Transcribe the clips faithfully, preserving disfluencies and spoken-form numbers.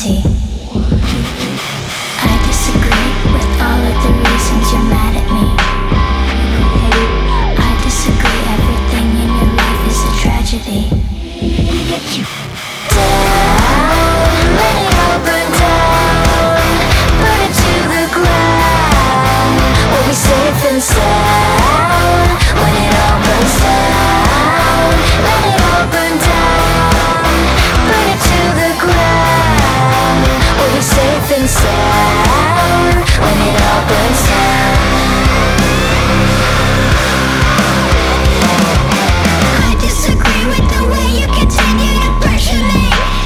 reality. I disagree with all of the reasons you're mad at me. I disagree, everything in your life is a tragedy. Down, let it all burn down, burn it to the ground. We'll be safe and sound when it all burns down. Let it all burn down, burn it to the ground. We'll be safe and sound when it all burns down. I disagree with the way you continue to pressure me.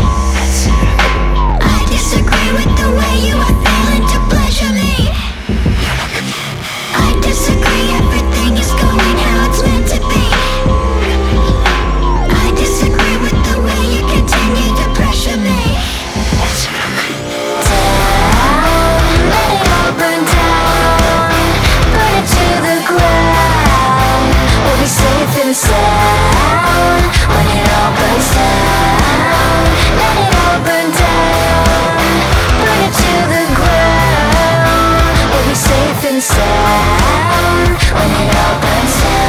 I disagree with the way you are failing to pleasure me. I disagree, everything is going how it's meant to be. I disagree with the way you continue to pressure me. Down, let it all burn down, burn it to the ground. We'll be safe and sound when it all burns down. Let it all burn down, burn it to the ground. We'll be safe and sound when it all burns down.